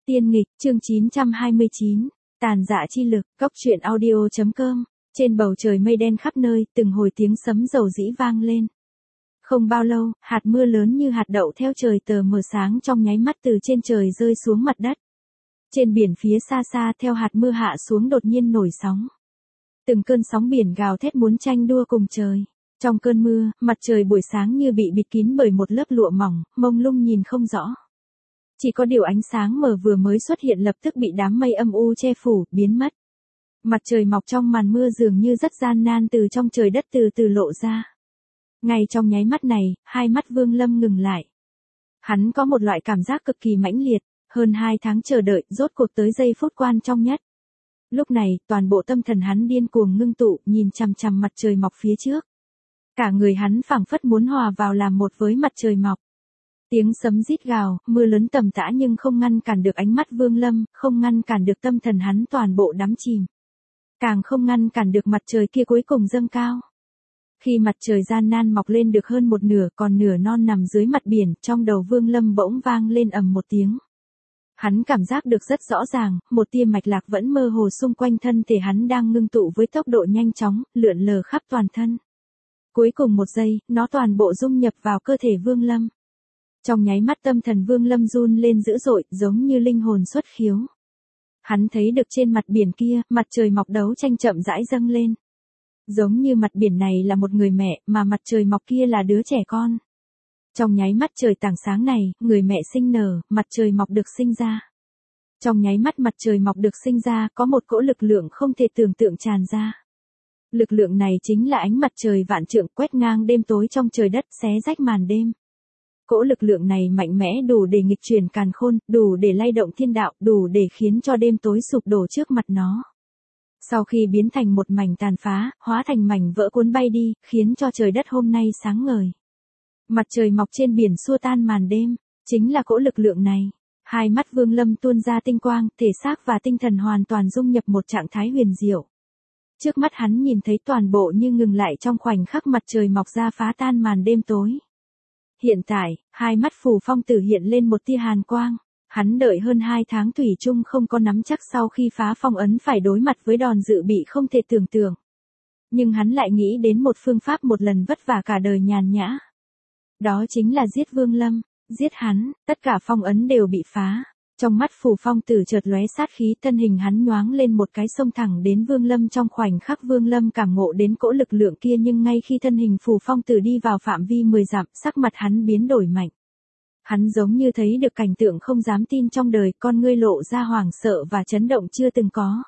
Tiên nghịch, chương 929, tàn dạ chi lực, góc truyện audio.com, trên bầu trời mây đen khắp nơi, từng hồi tiếng sấm dầu dĩ vang lên. Không bao lâu, hạt mưa lớn như hạt đậu theo trời tờ mờ sáng trong nháy mắt từ trên trời rơi xuống mặt đất. Trên biển phía xa xa theo hạt mưa hạ xuống đột nhiên nổi sóng. Từng cơn sóng biển gào thét muốn tranh đua cùng trời. Trong cơn mưa, mặt trời buổi sáng như bị bịt kín bởi một lớp lụa mỏng, mông lung nhìn không rõ. Chỉ có điều ánh sáng mờ vừa mới xuất hiện lập tức bị đám mây âm u che phủ, biến mất. Mặt trời mọc trong màn mưa dường như rất gian nan từ trong trời đất từ từ lộ ra. Ngay trong nháy mắt này, hai mắt Vương Lâm ngừng lại. Hắn có một loại cảm giác cực kỳ mãnh liệt, hơn 2 tháng chờ đợi, rốt cuộc tới giây phút quan trọng nhất. Lúc này, toàn bộ tâm thần hắn điên cuồng ngưng tụ, nhìn chằm chằm mặt trời mọc phía trước. Cả người hắn phảng phất muốn hòa vào làm một với mặt trời mọc. Tiếng sấm rít gào, mưa lớn tầm tã nhưng không ngăn cản được ánh mắt Vương Lâm, không ngăn cản được tâm thần hắn toàn bộ đắm chìm. Càng không ngăn cản được mặt trời kia cuối cùng dâng cao. Khi mặt trời gian nan mọc lên được hơn một nửa, còn nửa non nằm dưới mặt biển, trong đầu Vương Lâm bỗng vang lên ầm một tiếng. Hắn cảm giác được rất rõ ràng, một tia mạch lạc vẫn mơ hồ xung quanh thân thể hắn đang ngưng tụ với tốc độ nhanh chóng, lượn lờ khắp toàn thân. Cuối cùng một giây, nó toàn bộ dung nhập vào cơ thể Vương Lâm. Trong nháy mắt tâm thần Vương Lâm run lên dữ dội, giống như linh hồn xuất khiếu. Hắn thấy được trên mặt biển kia, mặt trời mọc đấu tranh chậm rãi dâng lên. Giống như mặt biển này là một người mẹ, mà mặt trời mọc kia là đứa trẻ con. Trong nháy mắt trời tảng sáng này, người mẹ sinh nở, mặt trời mọc được sinh ra. Trong nháy mắt mặt trời mọc được sinh ra, có một cỗ lực lượng không thể tưởng tượng tràn ra. Lực lượng này chính là ánh mặt trời vạn trượng quét ngang đêm tối trong trời đất, xé rách màn đêm. Cỗ lực lượng này mạnh mẽ đủ để nghịch chuyển càn khôn, đủ để lay động thiên đạo, đủ để khiến cho đêm tối sụp đổ trước mặt nó. Sau khi biến thành một mảnh tàn phá, hóa thành mảnh vỡ cuốn bay đi, khiến cho trời đất hôm nay sáng ngời. Mặt trời mọc trên biển xua tan màn đêm, chính là cỗ lực lượng này. Hai mắt Vương Lâm tuôn ra tinh quang, thể xác và tinh thần hoàn toàn dung nhập một trạng thái huyền diệu. Trước mắt hắn nhìn thấy toàn bộ như ngừng lại trong khoảnh khắc mặt trời mọc ra phá tan màn đêm tối. Hiện tại, hai mắt Phù Phong Tử hiện lên một tia hàn quang. Hắn đợi hơn 2 tháng thủy chung không có nắm chắc sau khi phá phong ấn phải đối mặt với đòn dự bị không thể tưởng tượng. Nhưng hắn lại nghĩ đến một phương pháp một lần vất vả cả đời nhàn nhã. Đó chính là giết Vương Lâm, giết hắn, tất cả phong ấn đều bị phá. Trong mắt Phù Phong Tử chợt lóe sát khí, thân hình hắn nhoáng lên một cái xông thẳng đến Vương Lâm. Trong khoảnh khắc Vương Lâm cảm ngộ đến cỗ lực lượng kia, nhưng ngay khi thân hình Phù Phong Tử đi vào phạm vi 10 dặm, sắc mặt hắn biến đổi mạnh. Hắn giống như thấy được cảnh tượng không dám tin trong đời, con ngươi lộ ra hoảng sợ và chấn động chưa từng có.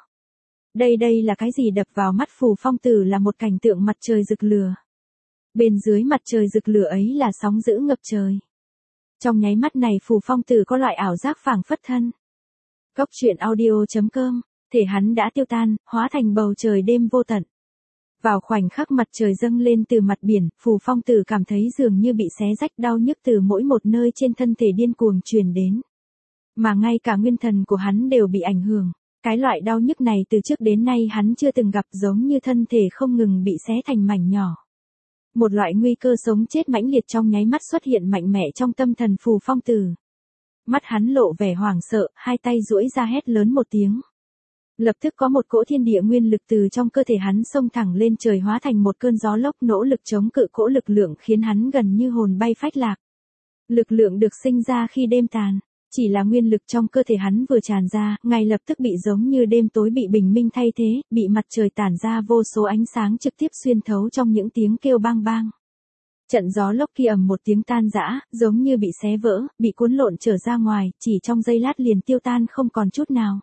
Đây là cái gì? Đập vào mắt Phù Phong Tử là một cảnh tượng mặt trời rực lửa. Bên dưới mặt trời rực lửa ấy là sóng dữ ngập trời. Trong nháy mắt này Phù Phong Tử có loại ảo giác phảng phất thân. Góc truyện audio.com, thể hắn đã tiêu tan, hóa thành bầu trời đêm vô tận. Vào khoảnh khắc mặt trời dâng lên từ mặt biển, Phù Phong Tử cảm thấy dường như bị xé rách, đau nhức từ mỗi một nơi trên thân thể điên cuồng truyền đến. Mà ngay cả nguyên thần của hắn đều bị ảnh hưởng. Cái loại đau nhức này từ trước đến nay hắn chưa từng gặp, giống như thân thể không ngừng bị xé thành mảnh nhỏ. Một loại nguy cơ sống chết mãnh liệt trong nháy mắt xuất hiện mạnh mẽ trong tâm thần Phù Phong Tử. Mắt hắn lộ vẻ hoảng sợ, hai tay duỗi ra hét lớn một tiếng. Lập tức có một cỗ thiên địa nguyên lực từ trong cơ thể hắn xông thẳng lên trời, hóa thành một cơn gió lốc nỗ lực chống cự cỗ lực lượng, khiến hắn gần như hồn bay phách lạc. Lực lượng được sinh ra khi đêm tàn, chỉ là nguyên lực trong cơ thể hắn vừa tràn ra, ngay lập tức bị giống như đêm tối bị bình minh thay thế, bị mặt trời tản ra vô số ánh sáng trực tiếp xuyên thấu trong những tiếng kêu bang bang. Trận gió lốc kia ầm một tiếng tan rã, giống như bị xé vỡ, bị cuốn lộn trở ra ngoài, chỉ trong giây lát liền tiêu tan không còn chút nào.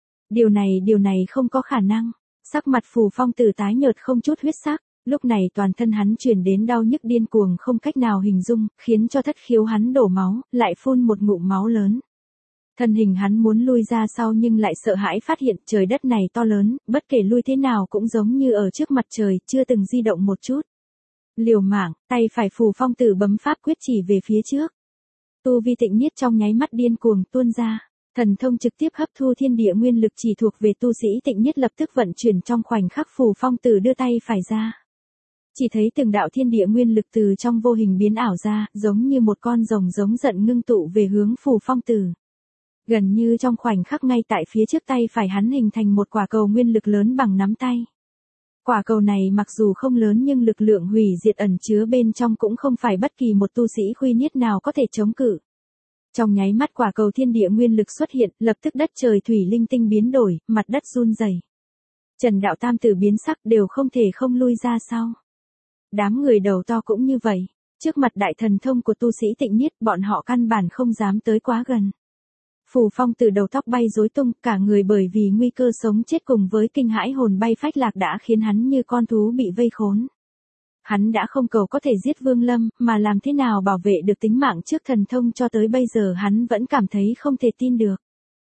Điều này không có khả năng. Sắc mặt Phù Phong Tử tái nhợt không chút huyết sắc, lúc này toàn thân hắn truyền đến đau nhức điên cuồng không cách nào hình dung, khiến cho thất khiếu hắn đổ máu, lại phun một ngụm máu lớn. Thân hình hắn muốn lui ra sau nhưng lại sợ hãi phát hiện trời đất này to lớn, bất kể lui thế nào cũng giống như ở trước mặt trời, chưa từng di động một chút. Liều mạng, tay phải Phù Phong Tử bấm pháp quyết chỉ về phía trước. Tu vi tịnh niết trong nháy mắt điên cuồng tuôn ra. Thần thông trực tiếp hấp thu thiên địa nguyên lực chỉ thuộc về tu sĩ tịnh niết lập tức vận chuyển trong khoảnh khắc Phù Phong Tử đưa tay phải ra. Chỉ thấy từng đạo thiên địa nguyên lực từ trong vô hình biến ảo ra, giống như một con rồng giống giận ngưng tụ về hướng Phù Phong Tử. Gần như trong khoảnh khắc ngay tại phía trước tay phải hắn hình thành một quả cầu nguyên lực lớn bằng nắm tay. Quả cầu này mặc dù không lớn nhưng lực lượng hủy diệt ẩn chứa bên trong cũng không phải bất kỳ một tu sĩ khuy niết nào có thể chống cự. Trong nháy mắt quả cầu thiên địa nguyên lực xuất hiện, lập tức đất trời thủy linh tinh biến đổi, mặt đất run rẩy. Trần Đạo Tam Tử biến sắc đều không thể không lui ra sau. Đám người đầu to cũng như vậy, trước mặt đại thần thông của tu sĩ Tịnh Niết bọn họ căn bản không dám tới quá gần. Phù Phong từ đầu tóc bay rối tung, cả người bởi vì nguy cơ sống chết cùng với kinh hãi hồn bay phách lạc đã khiến hắn như con thú bị vây khốn. Hắn đã không cầu có thể giết Vương Lâm, mà làm thế nào bảo vệ được tính mạng trước thần thông cho tới bây giờ hắn vẫn cảm thấy không thể tin được.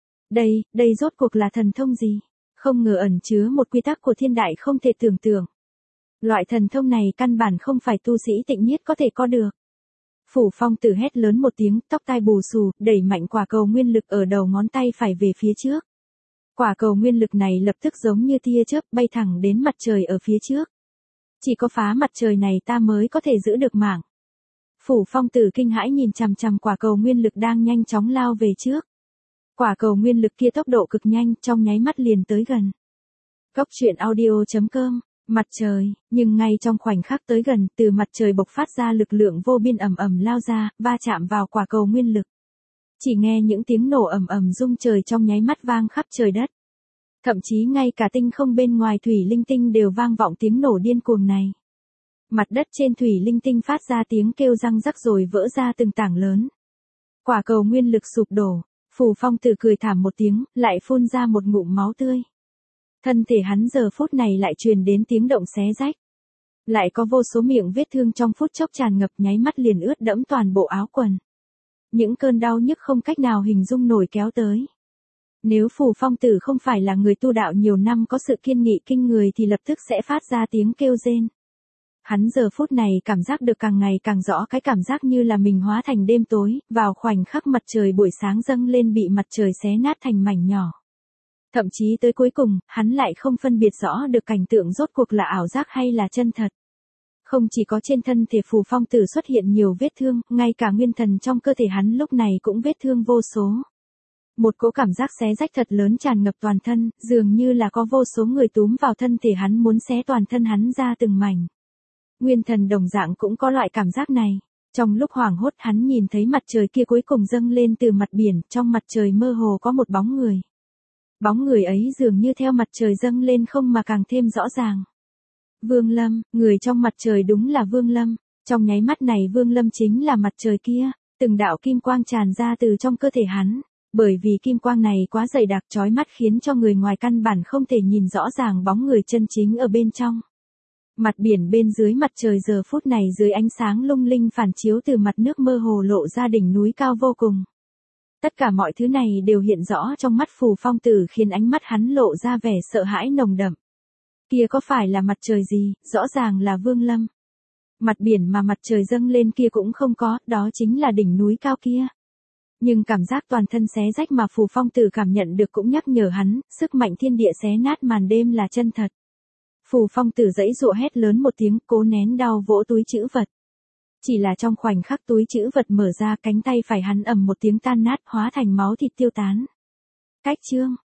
Đây rốt cuộc là thần thông gì? Không ngờ ẩn chứa một quy tắc của thiên đại không thể tưởng tượng. Loại thần thông này căn bản không phải tu sĩ Tịnh Niết có thể có được. Phủ Phong Tử hét lớn một tiếng, tóc tai bù xù, đẩy mạnh quả cầu nguyên lực ở đầu ngón tay phải về phía trước. Quả cầu nguyên lực này lập tức giống như tia chớp bay thẳng đến mặt trời ở phía trước. Chỉ có phá mặt trời này ta mới có thể giữ được mạng. Phủ Phong Tử kinh hãi nhìn chằm chằm quả cầu nguyên lực đang nhanh chóng lao về trước. Quả cầu nguyên lực kia tốc độ cực nhanh, trong nháy mắt liền tới gần. Góc truyện audio.com, mặt trời, nhưng ngay trong khoảnh khắc tới gần, từ mặt trời bộc phát ra lực lượng vô biên ầm ầm lao ra, va chạm vào quả cầu nguyên lực. Chỉ nghe những tiếng nổ ầm ầm rung trời trong nháy mắt vang khắp trời đất. Thậm chí ngay cả tinh không bên ngoài thủy linh tinh đều vang vọng tiếng nổ điên cuồng này. Mặt đất trên thủy linh tinh phát ra tiếng kêu răng rắc rồi vỡ ra từng tảng lớn. Quả cầu nguyên lực sụp đổ, Phù Phong Tử cười thảm một tiếng, lại phun ra một ngụm máu tươi. Thân thể hắn giờ phút này lại truyền đến tiếng động xé rách. Lại có vô số miệng vết thương trong phút chốc tràn ngập nháy mắt liền ướt đẫm toàn bộ áo quần. Những cơn đau nhức không cách nào hình dung nổi kéo tới. Nếu Phù Phong Tử không phải là người tu đạo nhiều năm có sự kiên nghị kinh người thì lập tức sẽ phát ra tiếng kêu rên. Hắn giờ phút này cảm giác được càng ngày càng rõ cái cảm giác như là mình hóa thành đêm tối, vào khoảnh khắc mặt trời buổi sáng dâng lên bị mặt trời xé nát thành mảnh nhỏ. Thậm chí tới cuối cùng, hắn lại không phân biệt rõ được cảnh tượng rốt cuộc là ảo giác hay là chân thật. Không chỉ có trên thân thể Phù Phong Tử xuất hiện nhiều vết thương, ngay cả nguyên thần trong cơ thể hắn lúc này cũng vết thương vô số. Một cỗ cảm giác xé rách thật lớn tràn ngập toàn thân, dường như là có vô số người túm vào thân thể hắn muốn xé toàn thân hắn ra từng mảnh. Nguyên thần đồng dạng cũng có loại cảm giác này. Trong lúc hoảng hốt hắn nhìn thấy mặt trời kia cuối cùng dâng lên từ mặt biển, trong mặt trời mơ hồ có một bóng người. Bóng người ấy dường như theo mặt trời dâng lên không mà càng thêm rõ ràng. Vương Lâm, người trong mặt trời đúng là Vương Lâm. Trong nháy mắt này Vương Lâm chính là mặt trời kia, từng đạo kim quang tràn ra từ trong cơ thể hắn. Bởi vì kim quang này quá dày đặc chói mắt khiến cho người ngoài căn bản không thể nhìn rõ ràng bóng người chân chính ở bên trong. Mặt biển bên dưới mặt trời giờ phút này dưới ánh sáng lung linh phản chiếu từ mặt nước mơ hồ lộ ra đỉnh núi cao vô cùng. Tất cả mọi thứ này đều hiện rõ trong mắt Phù Phong Tử khiến ánh mắt hắn lộ ra vẻ sợ hãi nồng đậm. Kia có phải là mặt trời gì, rõ ràng là Vương Lâm. Mặt biển mà mặt trời dâng lên kia cũng không có, đó chính là đỉnh núi cao kia. Nhưng cảm giác toàn thân xé rách mà Phù Phong Tử cảm nhận được cũng nhắc nhở hắn, sức mạnh thiên địa xé nát màn đêm là chân thật. Phù Phong Tử giãy giụa hét lớn một tiếng, cố nén đau vỗ túi trữ vật. Chỉ là trong khoảnh khắc túi trữ vật mở ra, cánh tay phải hắn ầm một tiếng tan nát, hóa thành máu thịt tiêu tán. Cách chương